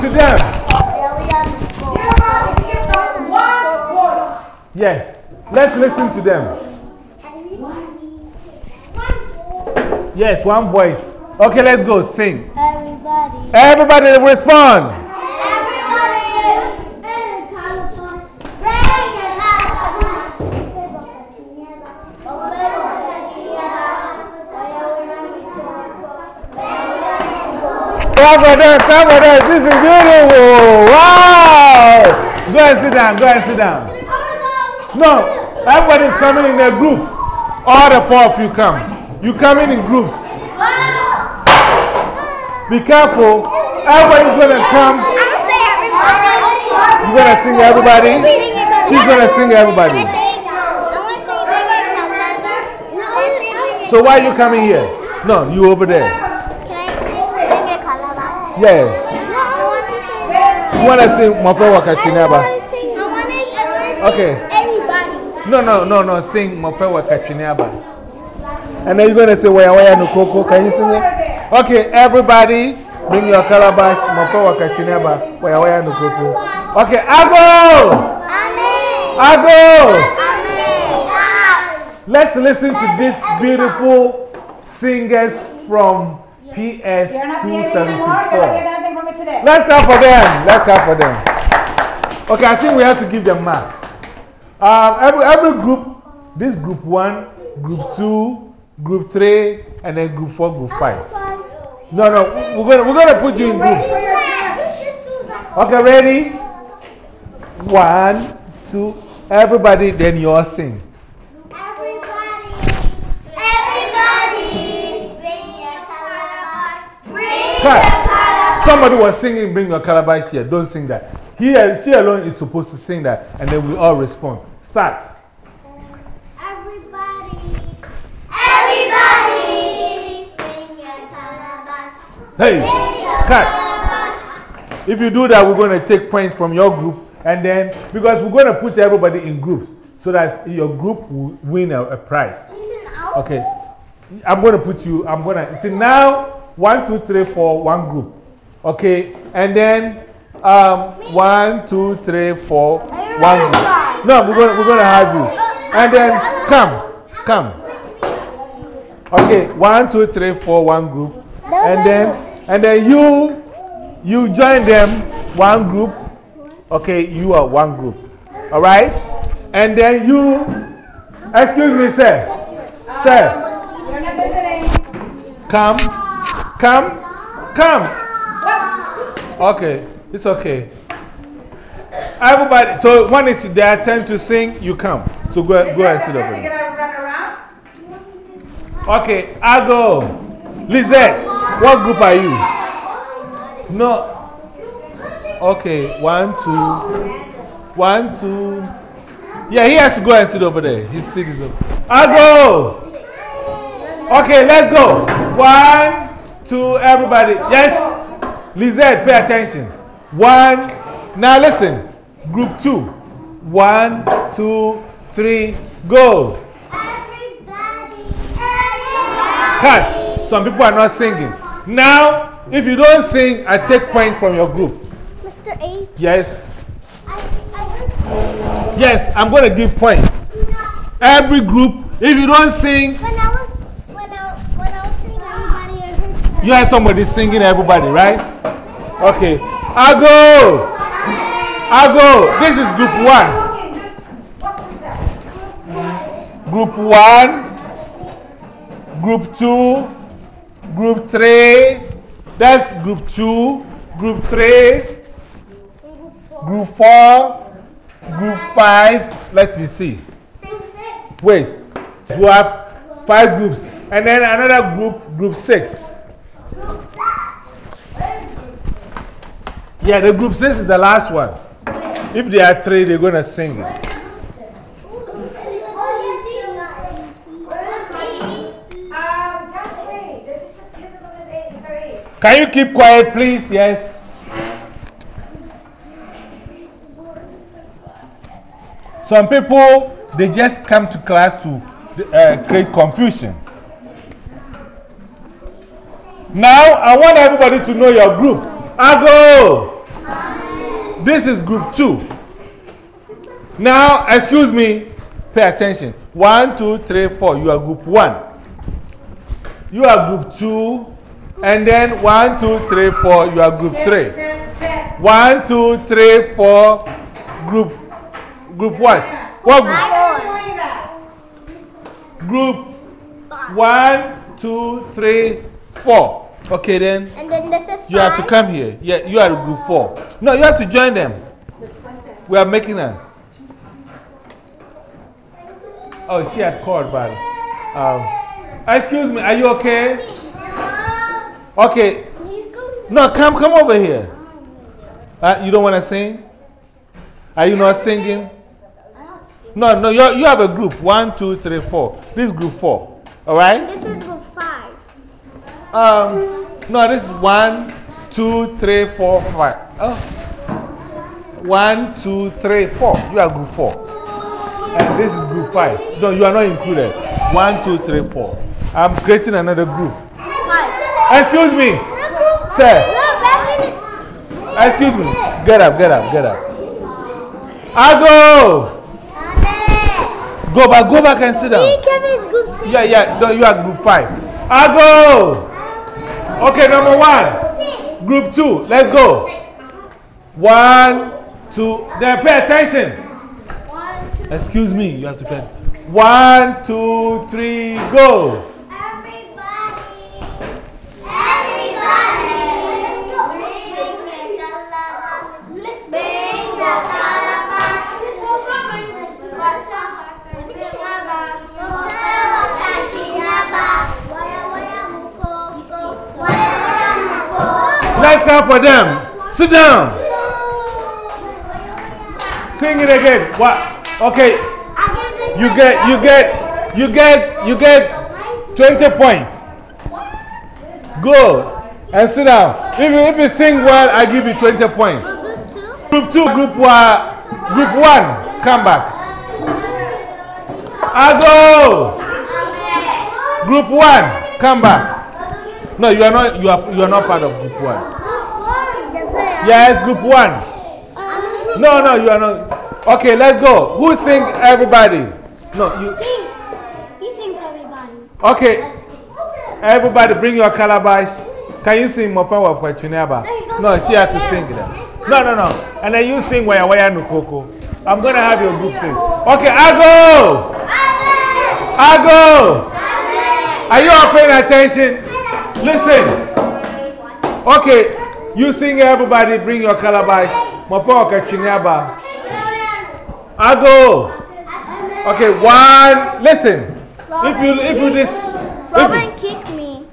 To them. Yes. Let's listen to them. Yes, one voice. Okay, let's go. Sing. Everybody. Everybody respond. Clap for them, clap for them. This is beautiful. Wow. Go and sit down, go and sit down. No, everybody's coming in a group. All the 4 of you come. You come in groups. Be careful. Everybody's going to come. You're going to sing everybody? She's going to sing everybody. So why are you coming here? No, you over there. Yeah. You want to sing Mope Waka Chinaba? Okay. No. Sing Mope Waka Chinaba. And then you're going to say, Waya no Koko. Can you sing it? Okay, everybody, bring your calabash. Mope Waka Chinaba. Waya no Koko. Okay, Ago! Ago! Let's listen to these beautiful singers from PS 274. Let's clap for them. Let's clap for them. Okay, I think we have to give them marks. Every group, this group 1, group 2, group 3, and then group 4, group 5. No, we're gonna put you in groups. Okay, ready? 1, 2, everybody, then you all sing. Somebody was singing, bring your calabash here. Don't sing that. She alone is supposed to sing that, and then we all respond. Start. Everybody, bring your calabash. Hey, cut. If you do that, we're going to take points from your group, and then, because we're going to put everybody in groups, so that your group will win a prize. Okay. I'm going to put you, see now, 1, 2, 3, 4, one group. Okay, and then 1, 2, 3, 4, one group. No, we're going to have you. And then come. Okay, 1, 2, 3, 4, one group. And then you join them, one group. Okay, you are one group. All right? And then you, excuse me, sir. Sir. Come. Okay, it's okay. Everybody, so when it's their turn to sing, you come. So go and sit over there. Okay, I go. Lizette, what group are you? No. Okay, 1, 2. 1, 2. Yeah, he has to go and sit over there. His seat is over. I go. Okay, let's go. 1, 2, everybody. Yes? Lizette, pay attention. 1. Now listen. Group 2. 1, 2, 3, go. Cut. Some people are not singing. Now, if you don't sing, I take point from your group. Mr. H. Yes. Yes, I'm going to give point. Every group, if you don't sing. When I was singing, everybody heard. You had somebody singing everybody, right? Okay. I go. This is group 1. Group 1. Group 2. Group 3. That's group 2. Group 3. Group 4. Group 5. Let me see. Wait. We have 5 groups. And then another group, group 6. Yeah, the group 6 is the last one. If they are 3, they're going to sing it. Can you keep quiet, please? Yes. Some people, they just come to class to create confusion. Now, I want everybody to know your group. I go. This is group 2. Now, excuse me, pay attention. 1, 2, 3, 4. You are group 1. You are group 2. And then 1, 2, 3, 4. You are group 3. 1, 2, 3, 4. Group what? What group? Group 1, 2, 3, 4. Okay, then. And then this is you have to come here. Yeah, you are group 4. No, you have to join them. We are making a. Oh, she had called, but. Excuse me, are you okay? Okay. No, come over here. You don't want to sing? Are you not singing? No, you have a group. 1, 2, 3, 4. This is group 4. All right? And this is group 5. No, this is 1, 2, 3, 4, 5. Oh. 1, 2, 3, 4. You are group 4. And this is group 5. No, you are not included. 1, 2, 3, 4. I'm creating another group. 5. Excuse me. Sir. Excuse me. Get up. Go back and sit down. Group 6. Yeah. No, you are group 5. Go. Okay, number 1. Group 2. Let's go. 1, 2. Then pay attention. 1, 2. Excuse me. You have to pay. 1, 2, 3, go. Let's clap for them. Sit down. Sing it again. What? Okay. You get 20 points. Go and sit down. If you sing well, I give you 20 points. Group 2, group 1, come back. Go. Group 1, come back. No, you are not part of group 1. Yes, group 1. No, you are not. Okay, let's go. Who sing everybody? No, you. You sing everybody. Okay. Everybody bring your calabash. Can you sing Mopawa for Chinaba? No, she has to sing that. No. And then you sing Waya Nukoko. I'm going to have your group sing. Okay, Ago! Are you all paying attention? Listen. Okay, you sing everybody, bring your calabash. Mopawa for Chinaba. Ago! Okay, 1. Listen. If you this. Robin kicked me.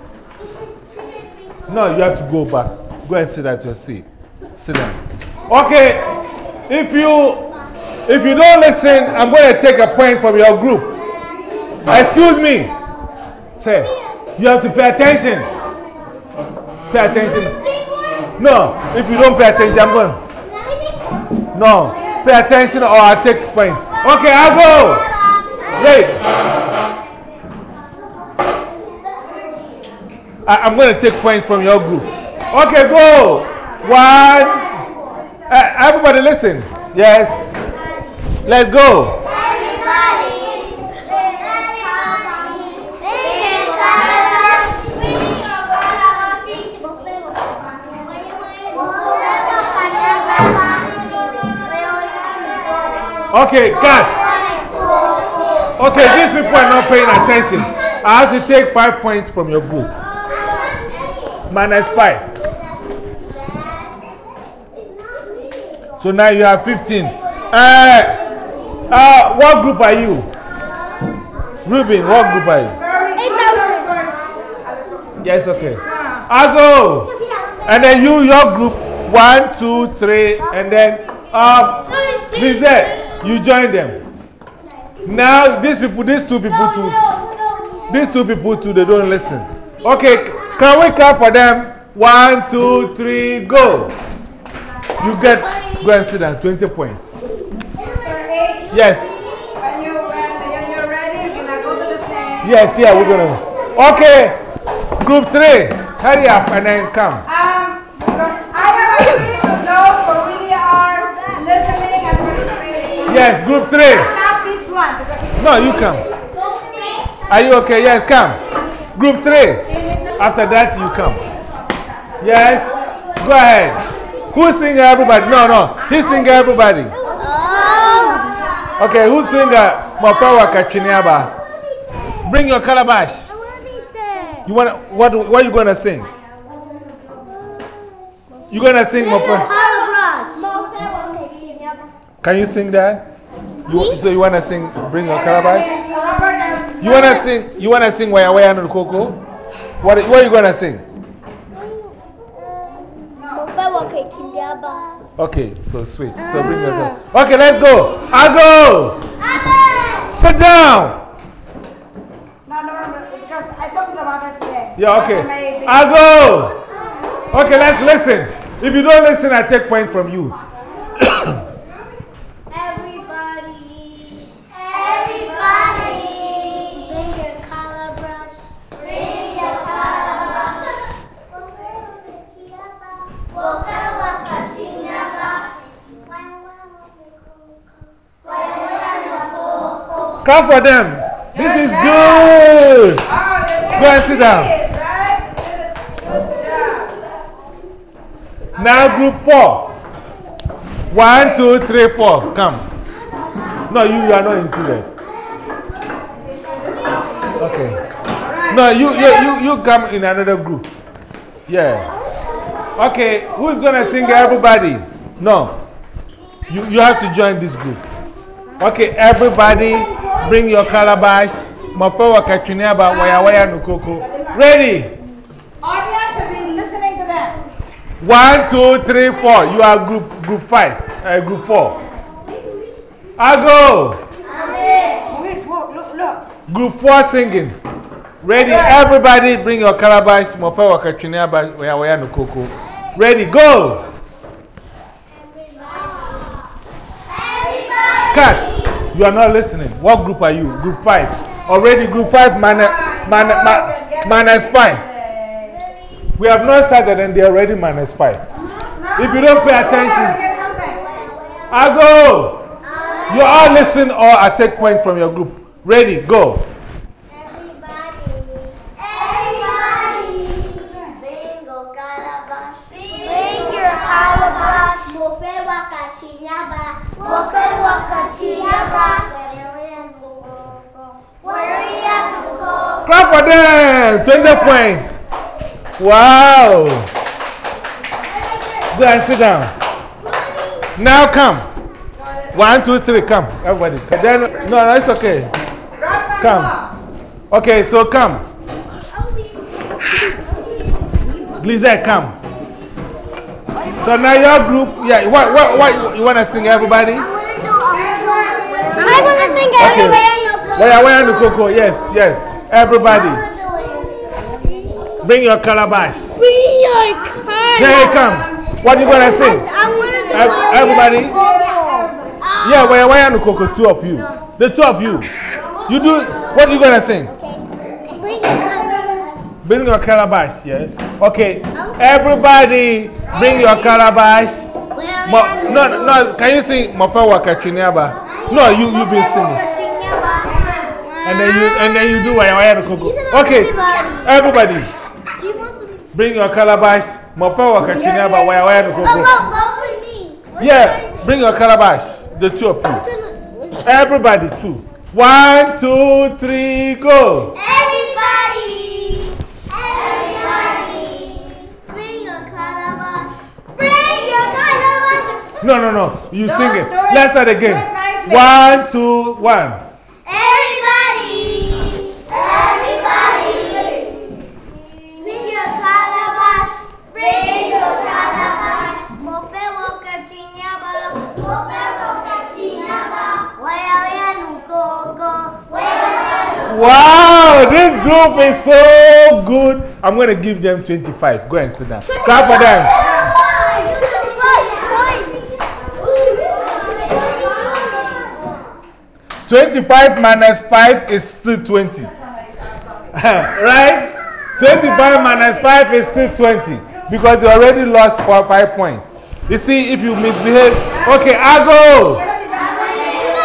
No, you have to go back. Go and sit at your seat. Sit down. Okay. If you don't listen, I'm going to take a point from your group. Excuse me. Say, you have to pay attention. Pay attention. No, if you don't pay attention, I'm going to. No, pay attention or I'll take a point. Okay, I'll go. Wait. I'm going to take points from your group. Okay, go. 1. Everybody listen. Yes. Let's go. Okay, cut. Okay, these people are not paying attention. I have to take 5 points from your group. -5. So now you have 15. What group are you? Ruben, what group are you? Yes, okay. I'll go. And then your group, 1, 2, 3, and then Lizette, you join them. Now these two people too, they don't listen. Okay, can we clap for them? 1, 2, 3, go. You get, go and sit down, 20 points. Yes. When you're ready, you're going to go to the stand. Yes, yeah, we're going to. Okay, group 3, hurry up and then come. Because I have a team of those who really are Yes, group 3. Not this one. No, you come. Are you okay? Yes, come. Group 3. After that, you come. Yes, go ahead. Who sing everybody? No. He sing everybody. Okay, who sing Mapawa Kachiniaba? Bring your calabash. You want what are you gonna sing? You gonna sing Mapawa? Can you sing that? So you wanna sing Bring Your Calabash? You wanna sing Waya Waya no Coco? What are you gonna sing? Okay, so switch. So bring your calabash. Okay, let's go. I go. Sit down. No, I talked about it today. Yeah, okay. I go. Okay, let's listen. If you don't listen, I take point from you. Clap for them. This is good. Go and sit down. Now group 4. 1, 2, 3, 4. Come. No, you are not included. Okay. No, you come in another group. Yeah. Okay, who's going to sing everybody? No. You have to join this group. Okay, everybody, bring your calabash. Mapawa Kachuniaba, Waya Waya Nukoko. Ready? Audience should be listening to them. 1, 2, 3, 4. You are group 5, group 4. I go. Look. Group 4 singing. Ready? Everybody, bring your calabash. Mapawa Kachuniaba, Waya Waya Nukoko. Ready? Go. Cut. You are not listening. What group are you? Group 5. Already group 5 minus 5. We have not started and they are already minus 5. If you don't pay attention, I go. You all listen or I take point from your group. Ready, go. Clap for them. 20 points. Wow. Go and sit down. Now come. 1, 2, 3. Come. Everybody. Then, no, it's okay. Come. Okay, so come. Lizette, come. So now your group, yeah, what you want to sing everybody? I want to sing everybody. Waya no Coco, yes. Everybody. Bring your calabash. Bring your calabash. Here you come. What are you going to sing? Everybody? Yeah, Waya no Coco, 2 of you. The 2 of you. You do, what are you going to sing? Bring your calabash. Bring your calabash, yeah? Okay. Everybody, bring your calabash. No, can you sing Mapawa Kachuniaba? No, you've been singing. And then you do Waya Waya no Coco. Okay, everybody, bring your calabash. Mapawa Kachuniaba, Waya Waya no Coco. Yeah, bring your calabash. The 2 of you. Everybody, 2. 1, 2, 3, go. Everybody, bring your calabash. Bring your calabash. No. You sing it. Let's start again. 1, 2, 1. Bring your calabash. Bring your calabash. Mopewa Kachuniaba. Waya Waya no Coco. Wow, this group is so good. I'm going to give them 25. Go and sit down. Clap for them. 25 minus 5 is still 20. Right? 25 minus 5 is still 20. Because you already lost 5 points. You see, if you misbehave. Okay, I go.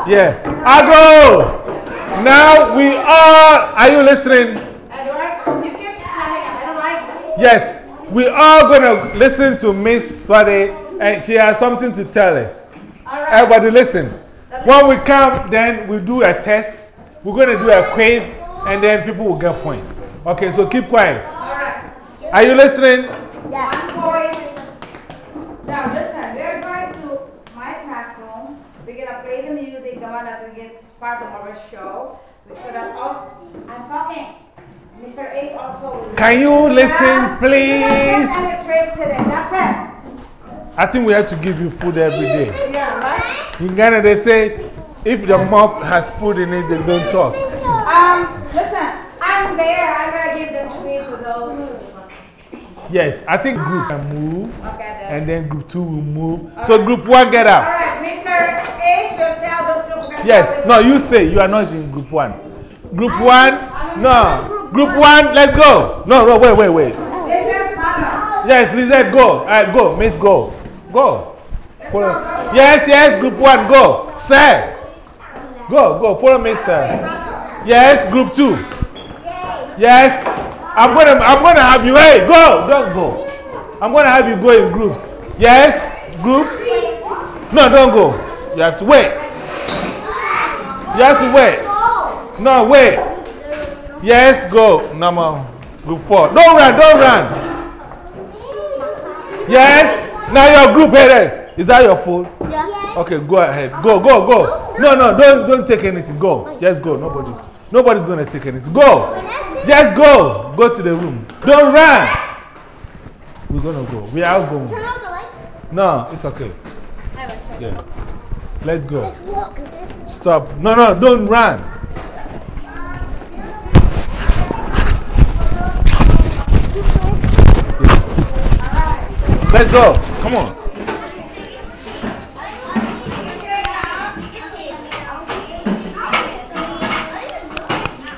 Yeah. Ago! Now we are you listening? Edward, you keep standing up. I don't like that. Yes. We are going to listen to Miss Swade, and she has something to tell us. All right. Everybody listen. When we come, then we do a test. We're going to do a quiz, and then people will get points. Okay, so keep quiet. All right. Are you listening? One voice. Now listen, we're going to my classroom. We're going to play the music, the one that we get part of our show. So that also, I'm talking. Mr. Ace also will. Can you listen, please? Penetrate today. That's it. I think we have to give you food every day. Yeah, right? In Ghana, they say if the mouth has food in it, they don't talk. Listen, I'm there. I'm going to give the treat to those. Yes, I think group can move, Okay, then. and then group 2 will move. So group 1 get All up. right, Mr. Ace will tell those group. Yes, no, you stay. You are not in group 1. Group 1, no. Group 1, let's go. No, wait. Listen, mother. Yes, Lizette, go. Go, Miss, go. Go. Follow. Yes, group 1, go. Sir. Go, follow me, sir. Yes, group 2. Yes. I'm gonna have you. Hey, go. Don't go. I'm gonna have you go in groups. Yes, group. No, don't go. You have to wait. You have to wait. No, wait. Yes, go. Number group 4. Don't run. Yes. Now your group headed. Is that your phone? Yeah. Okay, go ahead. Go. No, don't take anything. Go. Just go. Nobody's gonna take anything. Go. Just go. Go to the room. Don't run. We're gonna go. We are going. Turn off the lights. No, it's okay. Yeah. Let's go. Let's walk. Stop. No, don't run. Let's go. Come on.